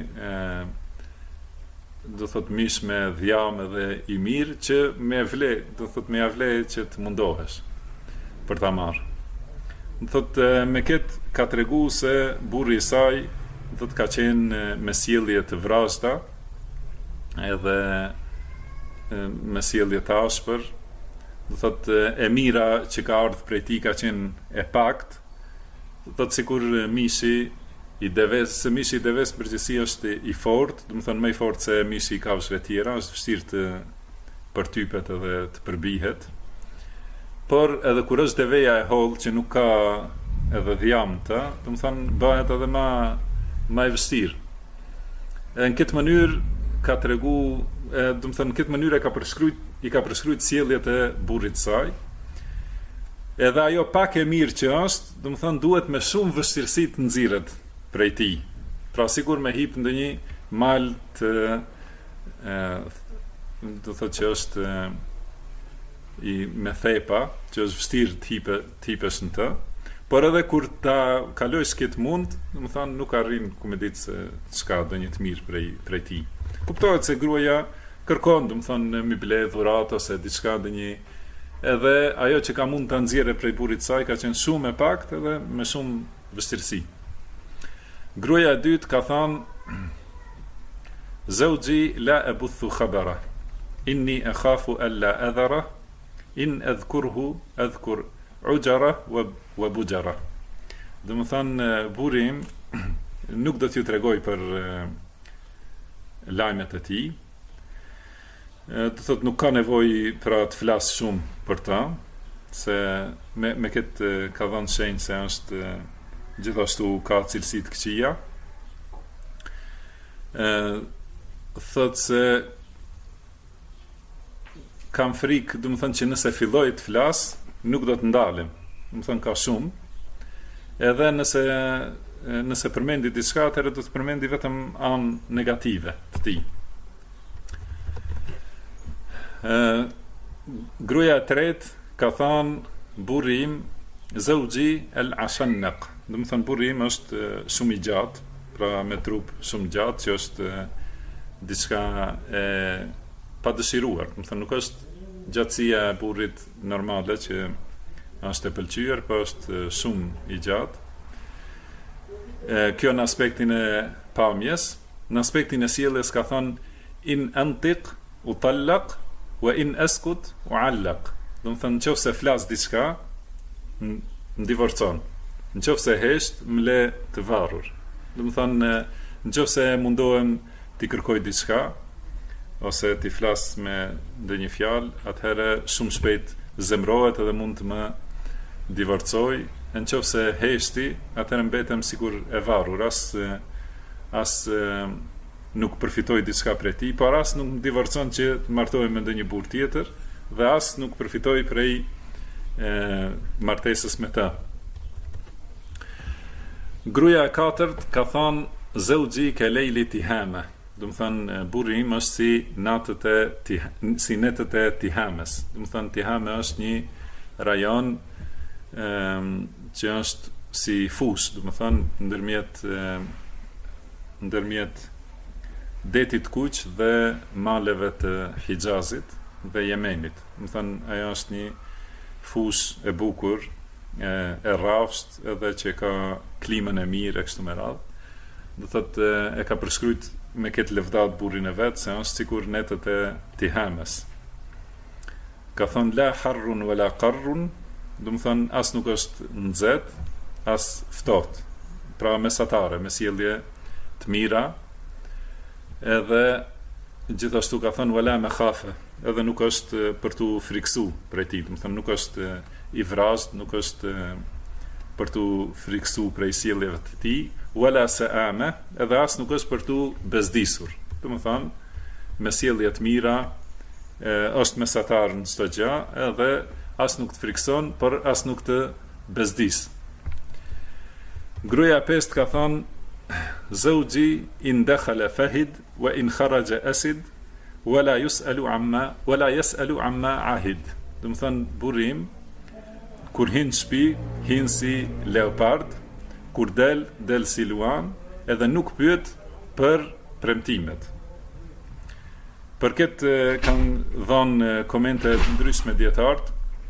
do thot mish me dhjam edhe i mirë që me vle, do thot me avle që të mundohesh për ta marrë. Do thot me këtë ka tregu se burri i saj do thot ka qenë me sjellje të vrazhda, edhe me sjellje të ashpër, do thot e mira që ka ardhur prej tij ka qenë e pakt. Do thot sikur mishi i deves, se mishi i deves përgjithësi është i fortë, do të thonë më i fortë se mishi i kafshëve tjera, është vështirë të përtypet edhe të përbihet. Por edhe kur është deveja e hollë që nuk ka edhe dhjamta, do të thonë bëhet edhe më e vështirë. Në këtë mënyrë ka tregu, do të thonë në këtë mënyrë i ka përshkruajtur sjelljet e burrit të saj. Edhe ajo pak e mirë që është, do të thonë duhet me shumë vështirësi të nxirret prej tij. Pra sigur me hip ndonjë mal të do thotë që është me thepa, që është vështirë të hipesh në të, por edhe kur ta kalojsh këtë mund, do të thonë nuk arrin ku me ditë se çka do një të mirë prej tij. Kuptohet se gruaja kërkon, do të thonë mi ble dhuratë ose diçka ndonjë, edhe ajo që ka mund të nxjerrë prej burrit të saj ka qenë shumë e paktë edhe me shumë vështirësi. Gruaja e dytë ka thënë Zawji la abuthu khabara inni akhafu alla adhara in adhkurhu adhkur ujara wa bujara. Do të thonë burri im nuk do t'ju tregoj për lajmet e tij. Do thot nuk ka nevojë për të flas shumë për ta, se me këtë ka dhënë shenjë se është gjithashtu ka cilësi të këqija. thot se kam frikë, do të thënë që nëse filloj të flas, nuk do të ndalem. Do të thënë ka shumë. Edhe nëse përmendi diçka, atëherë do të përmendi vetëm anë negative të tij. Gruaja e tretë ka thënë burri im zauji al-ashannaq. Do të thënë burri im është shumë i gjatë, pra me trup shumë gjatë, që është diçka e padëshiruar. Do të thënë nuk është gjatësia e burrit normale që është e pëlqyer, por është shumë i gjatë. Kjo në aspektin e pamjes. Në aspektin e sjelljes ka thënë in antiq utallaq wa in askut uallaq. Do të thënë nëse flas diçka, më divorcon. Nëse hesht, më le të varur. Do të thënë nëse mundohem t'i kërkoj diçka ose t'i flas me ndonjë fjalë, atëherë shumë shpejt zemrohet edhe mund të më divorcoj. Nëse heshti, atëherë mbetem sikur e varur, as nuk përfitoj diçka prej tij, por as nuk më divorcon që të martohem me ndonjë burr tjetër, dhe as nuk përfitoj prej martesës me të. Gruaja e katërt ka thënë zauji ka lejli tihame. Do të thënë burri im është si netët e Tihamës. Do të thënë Tihame është një rajon që është si fushë, do të thënë ndërmjet detit Kuq dhe maleve të Hijazit dhe Yemenit. Do të thënë ajo është një fushë e bukur, e rrafsht, edhe që ka klimën e mirë e kështu me radhë. Do thotë e ka përshkruajt me këtë lëvdat burrin e vet se është sikur netët e Tihamës. Ka thënë la harrun wala qarrun, do të thënë as nuk është nxehtë, as ftohtë. Pra mesatare, me sjellje të mira. Edhe gjithashtu ka thënë wala makhafa, edhe nuk është për tu friksu prej tij, do të thënë nuk është i vrazhd, nuk është për tu friksu prej sjelljeve të tij, wala saama, edhe as nuk është për tu bezdisur. Do të thënë, me sjellje të mira, është mesatar në çdo gjë, edhe as nuk të frikson, por as nuk të bezdis. Gruaja e pestë ka thënë zauji in dakhala fahid wa in kharaja asid wala yasalu amma ahid. Do të thënë burri im kur hin në shtëpi, hin si leopard, kur del si luan, edhe nuk pyet për premtimet. Për këtë kanë dhënë komente të ndryshme dietarët.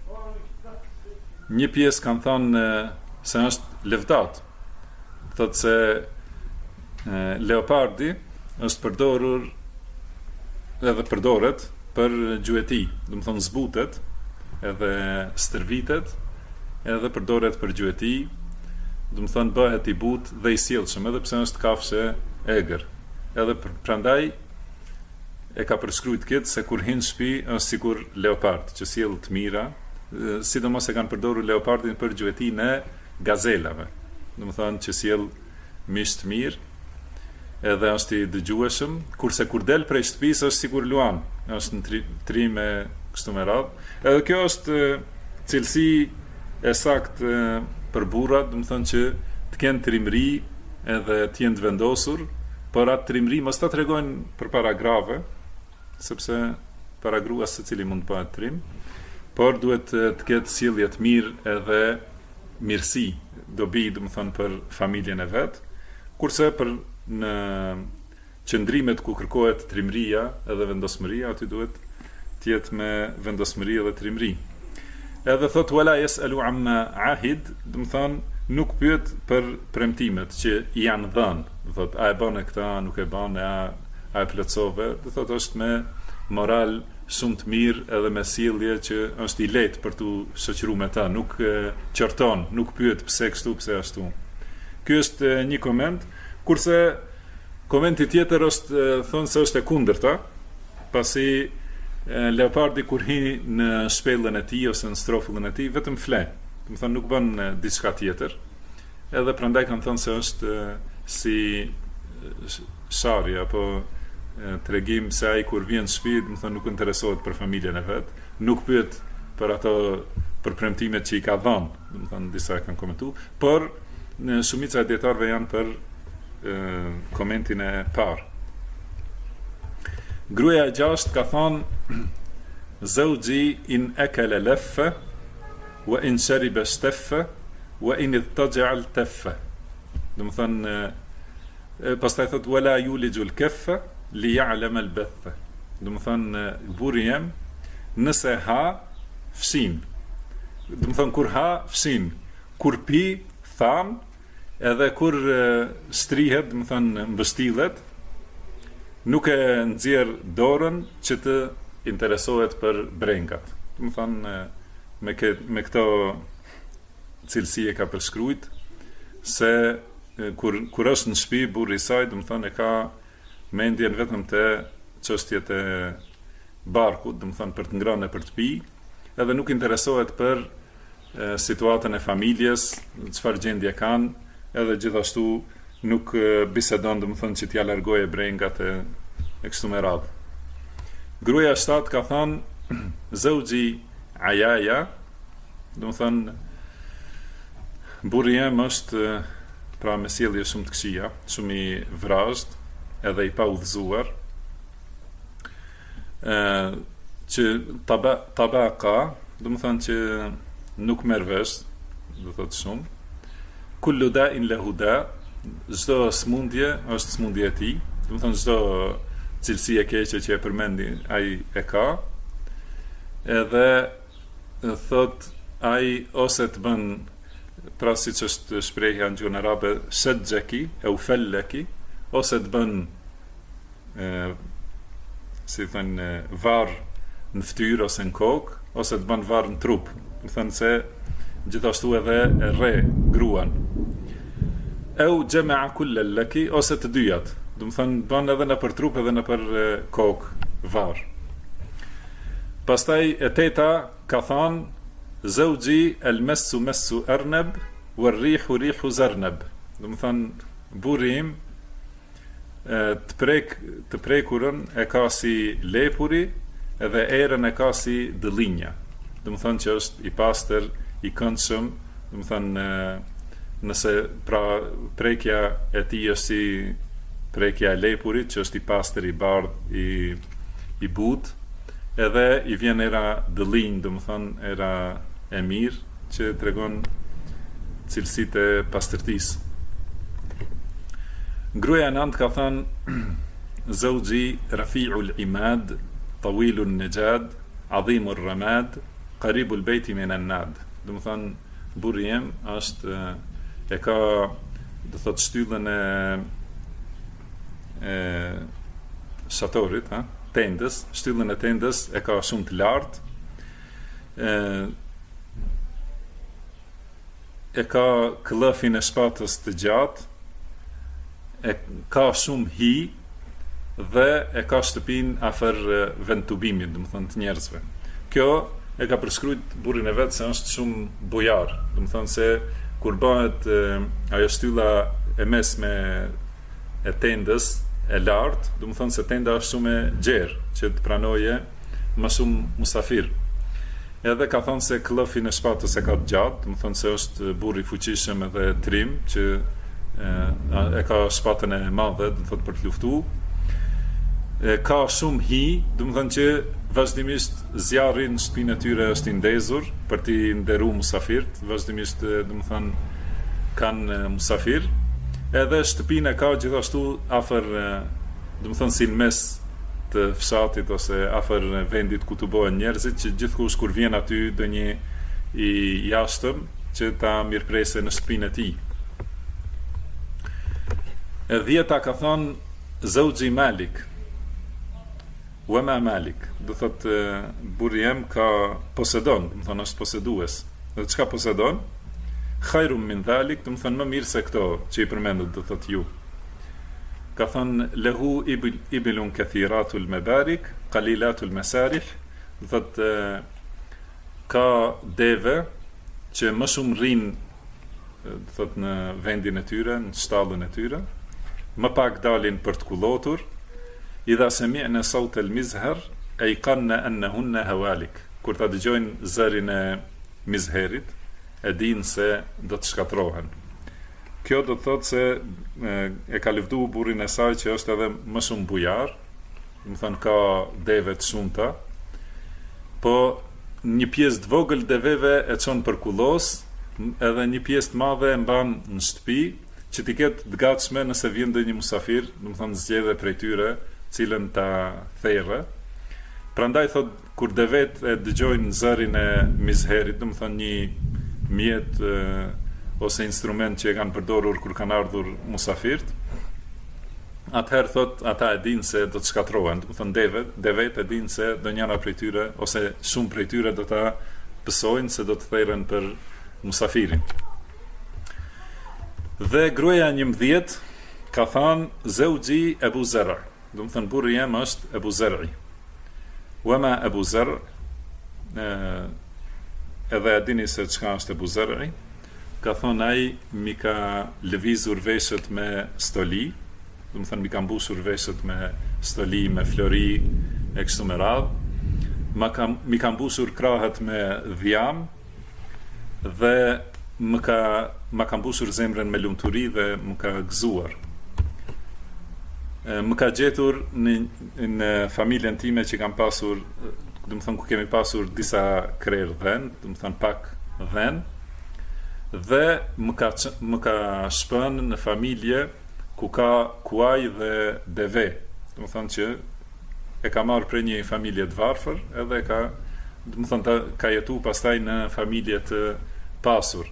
Një pjesë kanë thënë se është lëvdat. Thotë se leopardi është përdorur edhe përdoret për gjueti, do të thonë zbutet, edhe stërvitet, edhe përdoret për gjueti, do të thonë bëhet i butë dhe i sjellshëm, edhe pse është kafshë egër. Edhe prandaj e ka përshkruajt këtë se kur hin në shtëpi është sikur leopard, që sjell të mira, sidomos e kanë përdorur leopardin për gjuetin e gazelave. Do të thonë që sjell mish të mirë, edhe është i dëgjueshëm, kurse kur del prej shtëpisë është sikur luan, është në trim e kështu me radhë. Edhe kjo është cilësi e saktë për burrat, do të thonë që të kenë trimëri edhe të jenë të vendosur, por atë trimëri mos ta tregojnë përpara grave, sepse para gruas secili mund të bëhet trim, por duhet të ketë sjellje të mirë edhe mirësi, dobi, do të thonë për familjen e vet, kurse për në qëndrimet ku kërkohet trimëria edhe vendosmëria, aty duhet të jetë me vendosmëri edhe trimëri. Edhe thot wala yasalu amma ahid, do të thonë nuk pyet për premtimet që i janë dhënë. Do thot a e bën këtë, nuk e bën, a e plotsove, do thot është me moral shumë të mirë edhe me sjellje që është i lehtë për tu shoqëruar me ta, nuk qorton, nuk pyet pse kështu, pse ashtu. Ky është një koment, kurse komenti tjetër është thonë se është e kundërta, pasi leopardi kur hi në shpellën e tij ose në strofullën e tij vetëm fle. Do të thonë nuk bën diçka tjetër. Edhe prandaj kanë thënë se është si sharje apo tregim se ai kur vjen në shtëpi, do të thonë nuk interesohet për familjen e vet, nuk pyet për ato për premtimet që i ka dhënë, do të thonë disa kanë komentuar, por në shumica e dietarëve janë për komentin e parë. Gruaja e gjashtë ka thonë Zawji in akala laffa wa in shariba staffa wa in ittaja'a altaffa. Do të thonë pastaj thot wala yulijul kaffa li ya'lam al-batha. Do të thonë burri jem nëse ha fshin. Do të thonë kur ha fshin, kur pi tham, edhe kur strihet, do të thonë mbështillet, nuk e nxjerr dorën që të interesohet për brengat. Do të thonë me këto cilësi e ka përshkruajt se kur është në shtëpi burri i saj, do të thonë e ka mendjen vetëm te çështjet e barkut, do të thonë për të ngrënë e për të pi, edhe nuk interesohet për situatën e familjes, çfarë gjendje kanë, edhe gjithashtu nuk bisedon, do të thonë që t'ja largoje brengat e kështu me radhë. Gruaja e shtatë ka thënë Zawji Ayaya, do të thonë burri jem është pra me sjellje shumë të këqija, shumë i vrazhd, edhe i pa udhëzuar, që tabaka, do të thonë që nuk merr vesh, do thotë shumë. Kullu da'in lahu da, çdo smundje është smundje e tij, do të thonë çdo cilësi e keqe që e përmendi ai e ka. Edhe thot ai ose të bën pra siç është shprehja në gjuhën arabe shajjaki au fallaki, ose të bën si thënë varr në fytyrë ose në kokë, ose të bën varr në trup. Do thënë se gjithashtu edhe e rre gruan. Au jama'a kull laki, ose të dyjat. Do thënë bën edhe në për trup edhe në për kokë varr. Pastaj e teta ka thënë Zawji al-massu massu arnab war-rihu rihu zarnab. Do thënë burri im të prekurën e ka si lepuri, edhe erën e ka si dëllinja. Do thënë që është i pastër, i këndshëm, do thënë nëse pra prekja e tij është si prekja e lepurit, që është i pastër, i bardh, i butë, edhe i vjen era dëllinj, do thënë era e mirë, që tregon cilësitë e pastërtisë. Gruaja e nëntë ka thënë Zawji rafi'ul imad, tawilun najad, adhimur ramad, qaribul bayti min an-nad. Do të thënë burri im është e ka, do thotë shtyllën e shatorit, tendës, shtyllën e tendës e ka shumë të lartë, e ka klëfin e shpatës të gjatë, e ka shumë hi, dhe e ka shtëpin afër vendtubimit, do të thonë të njerëzve. Kjo e ka përshkruajt burrin e vet se është shumë bujar, do të thonë se kur bëhet ajo shtylla e mesme e tendës e lartë, do të thonë se tenda është shumë e gjerë, që të pranoje më shumë musafir. Edhe ka thonë se klëfin e shpatës e ka të gjatë, do të thonë se është burr i fuqishëm edhe trim, që e ka shpatën e madhe, do të thotë për të luftuar. Ka shumë hi, do të thonë që vazhdimisht zjarri në shtëpinë e tyre është i ndezur për t'i nderuar musafirt, vazhdimisht do të thonë kanë musafir. Edhe shtëpinë e ka gjithashtu afër, do të thonë si në mes të fshatit ose afër vendit ku të bëhen njerëzit, që gjithkush kur vjen aty do një i jashtëm që ta mirëprese në shtëpinë e tij. E dhjeta ka thonë Zawji Malik, Wama Malik, do thotë burri jem ka posedon, do thonë është posedues. Dhe çka posedon? Khairum min dhalik, do thonë më mirë se këto që i përmendet, do thotë ju. Ka thonë lehu ibilun kathiratul mebarik, qalilatul mesarih, do thotë ka deve që më shumë rrinë, do thotë në vendin e tyre, në shtallën e tyre, më pak dalin për të kullotur, idha sami'na sawt al-mizhar ayqanna annahunna hawalik. Kur ta dëgjojnë zërin e mizherit, e dinë se do të shkatrohen. Kjo do të thotë se e ka lëvdu burrin e saj që është edhe më shumë bujar, do të thonë ka deve të shumta, po një pjesë të vogël deveve e çon për kullos, edhe një pjesë të madhe e mban në shtëpi, që t'i ketë të gatshme nëse vjen ndonjë musafir, do të thonë zgjedhë prej tyre, cilën ta therrë. Prandaj thot kur devet e dëgjojnë zërin e mizherit, do të thonë një mjet ose instrument që e kanë përdorur kur kanë ardhur musafirt, atëherë thot ata e dinë se do të shkatrohen, do të thonë devet e dinë se do njëra prej tyre ose shumë prej tyre do ta pësojnë se do të therren për musafirin. Dhe gruaja 11 ka thënë zauji Abu Zar, do të thënë burri jam është Abu Zar'i. Wama Abu Zar, edhe e dini se çka është Abu Zar'i, ka thonë ai mi ka lëvizur veshët me stoli, do të thënë mi ka mbushur veshët me stoli, me flori e kështu me radhë, mi ka mbushur krahët me dhjam dhe ma ka mbushur zemrën me lumturi dhe më ka gëzuar. Më ka gjetur në familjen time që kam pasur, do të thonë ku kemi pasur disa krerë dhen, do të thonë pak dhen, dhe më ka shpënë në familje ku ka kuaj dhe deve, do të thonë që e ka marrë prej një familje të varfër, edhe do të thonë ka jetu pastaj në familje të pasur.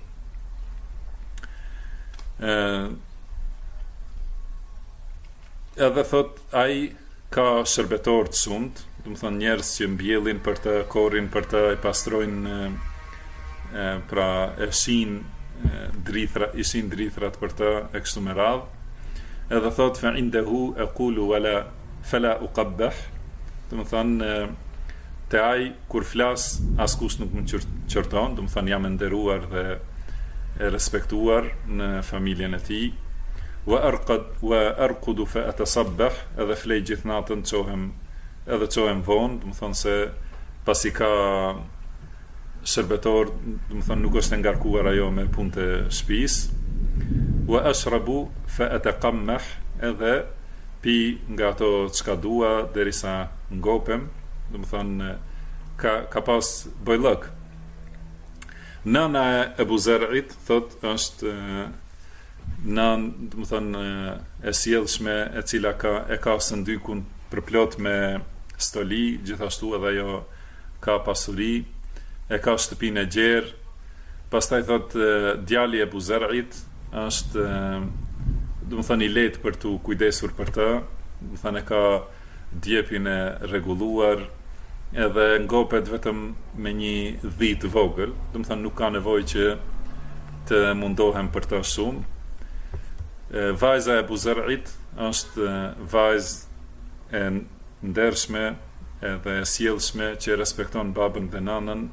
Edhe thot ai ka shërbetor të shumt, do të thonë njerëz që mbjellin për të korrin, për të e pastrojnë, pra e shin drithrat për të e kështu me radhë. Edhe thot fa indehu aqulu wala fala uqabbah, do të thonë te ai kur flas askush nuk më qorton, do të thonë jam e nderuar dhe e respektuar në familjen e tij. Wa arqudu fa atasabbah, edhe flej gjithë natën, çohem vonë, do të thonë se pasi ka shërbetor, do të thonë nuk është e ngarkuar ajo me punë të shtëpisë. Wa ashrabu fa ataqammah, edhe pi nga ato çka dua derisa ngopem, do të thonë ka pas bojllëk. Nëna e Abu Zar'it thot është nën, do të thonë e sjellshme, e cila e ka sëndykun përplot me stoli, gjithashtu edhe ajo ka pasuri, e ka shtëpinë e gjerë. Pastaj thot djali e Abu Zar'it është, do të thonë i lehtë për tu kujdesur për të, do të thonë e ka djepin e rregulluar, edhe ngopet vetëm me një dhitë vogël, do të thonë nuk ka nevojë që të mundohem për të shumë. Vajza e Abu Zar'it është vajzë e ndershme edhe e sjellshme që respekton babën dhe nanën,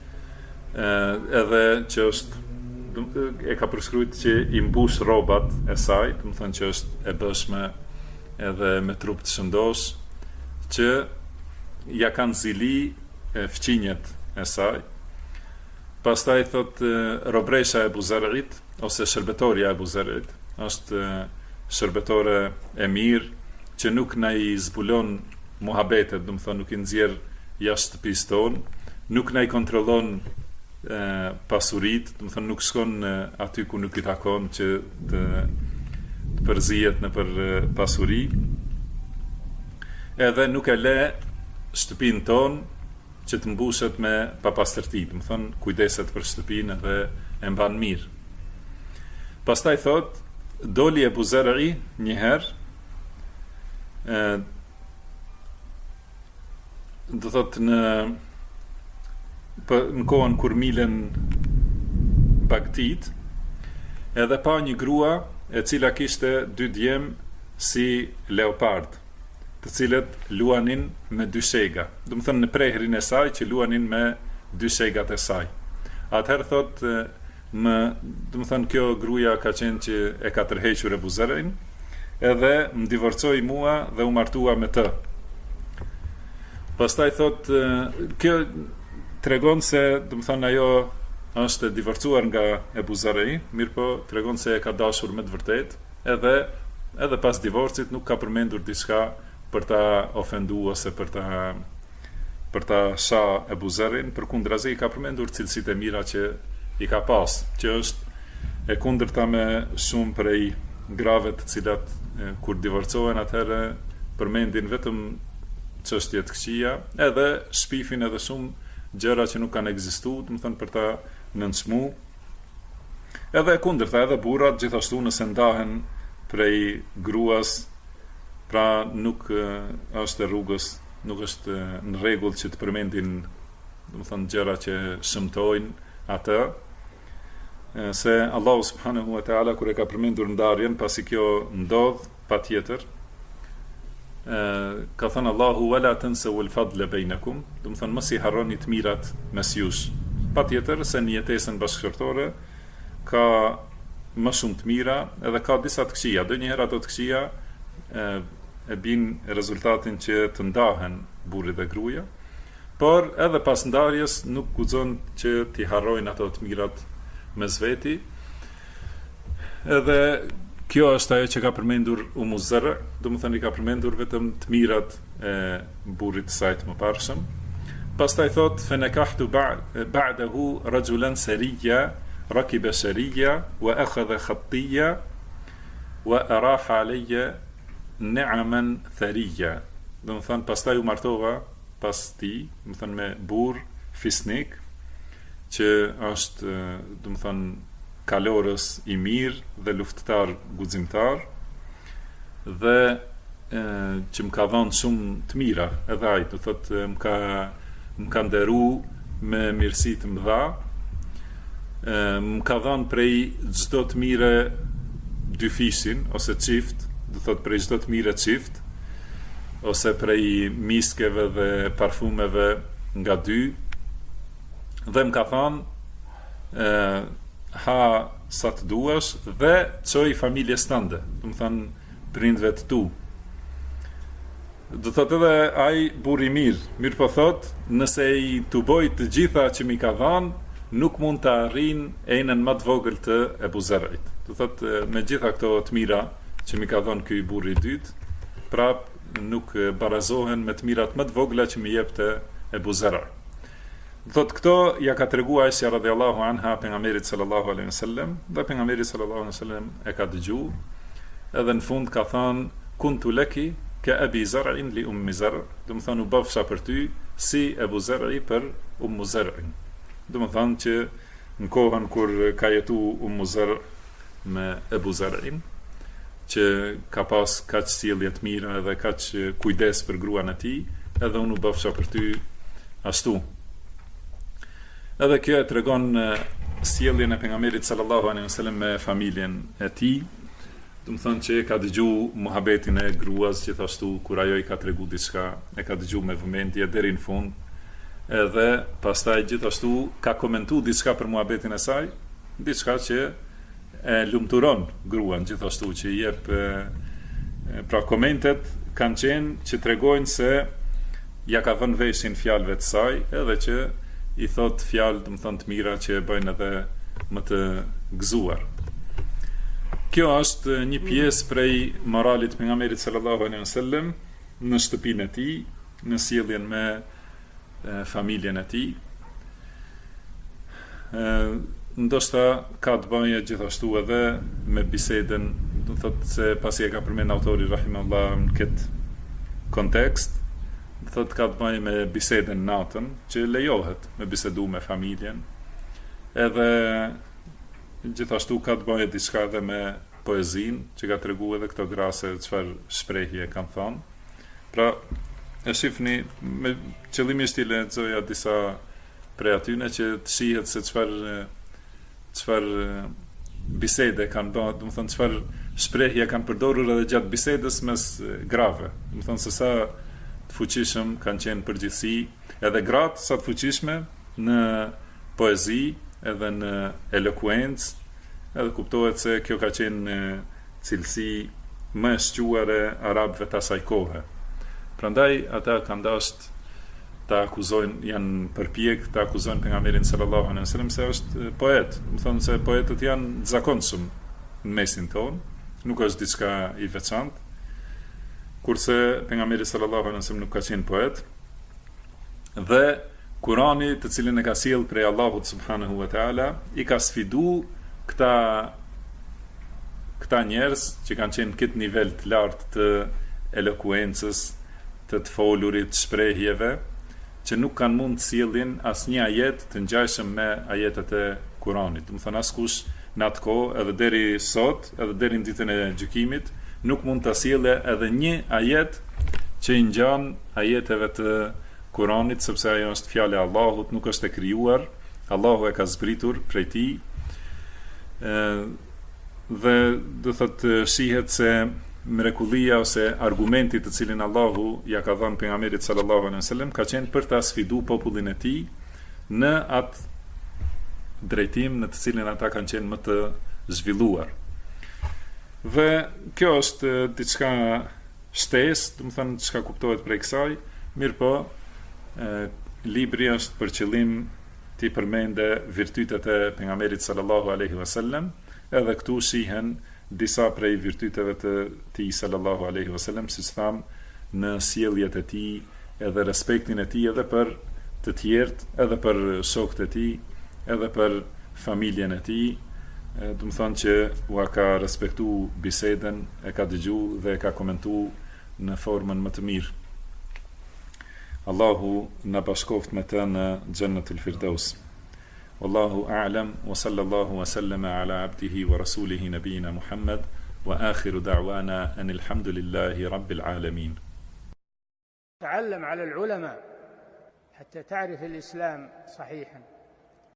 edhe që është e ka përshkruajtur që i mbush rrobat e saj, do të thonë që është e bëshme edhe me trup të shëndosh, që ja kanë zili fqinjet e saj. Pastaj thot robresha e Abu Zar'it ose shërbetoria e Abu Zar'it është shërbetore e mirë që nuk na i zbulon muhabetet, do të thonë nuk i nxjerr jashtë shtëpisë tonë, nuk na i kontrollon pasurit, do të thonë nuk shkon aty ku nuk i takon që të përzihet në për pasuri, edhe nuk e le shtëpinë tonë që të mbushet me papastërti, do të thonë kujdeset për shtëpinë dhe e mban mirë. Pastaj thot doli Abu Zar'i një herë, do thot në kohën kur milen Bagtit, edhe pa një grua e cila kishte 2 djem si leopard, të cilët luanin me 2 shega, do të thënë në prehrin e saj që luanin me 2 shegat e saj. Atëherë thot do të thënë kjo gruaja ka qenë që e ka tërhequr Abu Zar'in, edhe më divorcoi mua dhe u martua me të. Pastaj thot, kjo tregon se, do të thonë, ajo është divorcuar nga Ebu Zarri, mirë po tregon se e ka dashur me të vërtet, edhe pas divorcit nuk ka përmendur diçka për ta ofenduar ose për ta sha Ebu Zarrin, përkundrazi i ka përmendur cilësitë e mira që i ka pas, që është e kundërta me shumë prej grave të cilat kur divorcohen atëherë përmendin vetëm çështje të këqija, edhe shpifin edhe shumë gjëra që nuk kanë ekzistuar, do të thonë për ta nënçmu. Edhe e kundërta, edhe burrat gjithashtu nëse ndahen prej gruas, pra nuk është rrugës, nuk është në rregull që të përmendin, do të thonë gjëra që shëmtojnë atë, se Allahu subhanahu wa taala kur e ka përmendur ndarjen, pasi kjo ndodh patjetër, ka thënë Allahu wala tansaw al-fadla bainakum, do të thonë mos i harroni të mirat mes jush. Patjetër se në jetesën bashkëshortore ka më shumë të mira, edhe ka disa të këqija. Ndonjëherë ato të këqija e bin rezultatin që të ndahen burri dhe gruaja, por edhe pas ndarjes nuk guxon që t'i harrojnë ato të mirat mes veti. Edhe kjo është ajo që ka përmendur Umu Zarr, do të thënë i ka përmendur vetëm të mirat e burrit të saj të mëparshëm. Pastaj thot fenekahtu ba'dahu rajulan sariyya rakiba shariyya wa akhadha khattiyya wa araha alayya ni'aman thariya. Do të thënë pastaj u martova pas tij, do të thënë me burr fisnik, që është, do të thënë, kalorës i mirë dhe luftëtar guximtar, dhe që më ka dhënë shumë të mira, edhe ai, do thotë më ka nderu me mirësi të mëdha, më ka dhënë prej çdo të mire dy fishin ose çift, do thotë prej çdo të mire çift, ose prej miskeve dhe parfumeve nga dy, dhe më ka thënë ha sa të duash dhe çoj familjes tënde, do të thënë prindve të tu. Do thotë edhe ai burri mirë po thotë, nëse i tuboj të gjitha që mi ka dhënë, nuk mund të arrin enën më të vogël të Ebu Zarrit. Do thotë me gjitha këto të mira që mi ka dhënë ky burri i dytë, prap nuk barazohen me të mirat më të vogla që mi jepte Ebu Zarr. Thot këto ja ka treguar Aisha radhiyallahu anha pejgamberit sallallahu alaihi wasallam, dhe pejgamberi sallallahu alaihi wasallam e ka dëgjuar, edhe në fund ka thënë kuntu laki ka Abi Zar'in li Ummi Zarr, do të thonë u bafsha për ty si Ebu Zarri për Ummu Zar'in. Do të thonë që në kohën kur ka jetu Ummu Zarr me Ebu Zar'in, që ka pas kaq sjellje të mira edhe kaq kujdes për gruan e tij, edhe unë u bafsha për ty ashtu. Edhe kjo e tregon sjelljen e pejgamberit sallallahu alaihi wasallam me familjen e tij. Do të thonë që ka dëgjuar muhabetin e gruas, gjithashtu kur ajo i ka tregu diçka, e ka dëgjuar me vëmendje deri në fund. Edhe pastaj gjithashtu ka komentuar diçka për muhabetin e saj, diçka që e lumturon gruan, gjithashtu që i jep pra komentet kanë qenë që tregojnë se ja ka vënë veshin fjalëve të saj, edhe që i thot fjalë, do të thonë të mira që e bëjnë edhe më të gëzuar. Kjo është një pjesë prej moralit pejgamberit sallallahu alaihi wasallam në shtëpinë e tij, në sjelljen me familjen e tij. Ndoshta ka të bëjë gjithashtu edhe me bisedën, do thotë se pasi e ka përmend autori rahimahullah në këtë kontekst, do thotë ka të bëjë me bisedën natën, që lejohet me bisedu me familjen, edhe gjithashtu ka të bëjë diçka edhe me poezinë, që ka treguar edhe këto grase çfarë shprehje kanë thënë. Pra, e shifni, me qëllimisht i lexoja disa prej atyne që të shihet se çfarë bisede kanë bërë, do të thonë çfarë shprehje kanë përdorur edhe gjatë bisedës mes grave. Do të thonë se sa të fuqishëm kanë qenë përgjithësi, edhe gratë sa të fuqishme në poezi, edhe në elokuencë, edhe kuptohet se kjo ka qenë cilësi më e shquare arabëve të asaj kohe. Prandaj ata kanë dashur ta akuzojnë, janë përpjek ta akuzojnë pejgamberin sallallahu alaihi wasallam se është poet. Do të thonë se poetët janë të zakonshëm në mesin tonë, nuk është diçka i veçantë. Kurse pejgamberi sallallahu alaihi wasallam nuk ka qenë poet. Dhe Kurani, të cilin e ka sjell prej Allahut subhanahu wa taala, i ka sfidu këta njerëz që kanë qenë këtë nivel të lartë të elokuencës, të folurit, të shprehjeve, që nuk kanë mund të sjellin asnjë ajet të ngjashëm me ajetet e Kuranit. Do të thonë askush në atë kohë, edhe deri sot, edhe deri në ditën e gjykimit, nuk mund ta sjellë edhe një ajet që i ngjan ajeteve të Kuranit, sepse ajo është fjala e Allahut, nuk është e krijuar. Allahu e ka zbritur prej tij. Dhe do thotë shihet se mrekullia ose argumenti të cilin Allahu ja ka dhënë pejgamberit sallallahu alaihi wasallam ka qenë për ta sfiduar popullin e tij në atë drejtim në të cilin ata kanë qenë më të zhvilluar. Dhe kjo është diçka shtesë, do të thënë çka kuptohet prej kësaj, mirëpo libri është për qëllim të përmende virtytet e pejgamberit sallallahu alaihi wasallam, edhe këtu shihen disa prej virtyteve të tij sallallahu alaihi wasallam, siç tham, në sjelljet e tij, edhe respektin e tij edhe për të tjerët, edhe për shokët e tij, edhe për familjen e tij. Do të thonë që ua ka respektu biseden, e ka dëgju dhe e ka komentu në formën më të mirë. Allahu na bashkoft me të në Jannatul Firdaus. Wallahu a'lam, wa sallallahu wa sallama ala abdihi wa rasulihi nabiyina Muhammad, wa akhiru da'wana anil hamdulillahi rabbil alamin. تعلم على العلماء حتى تعرف الإسلام صحيحا.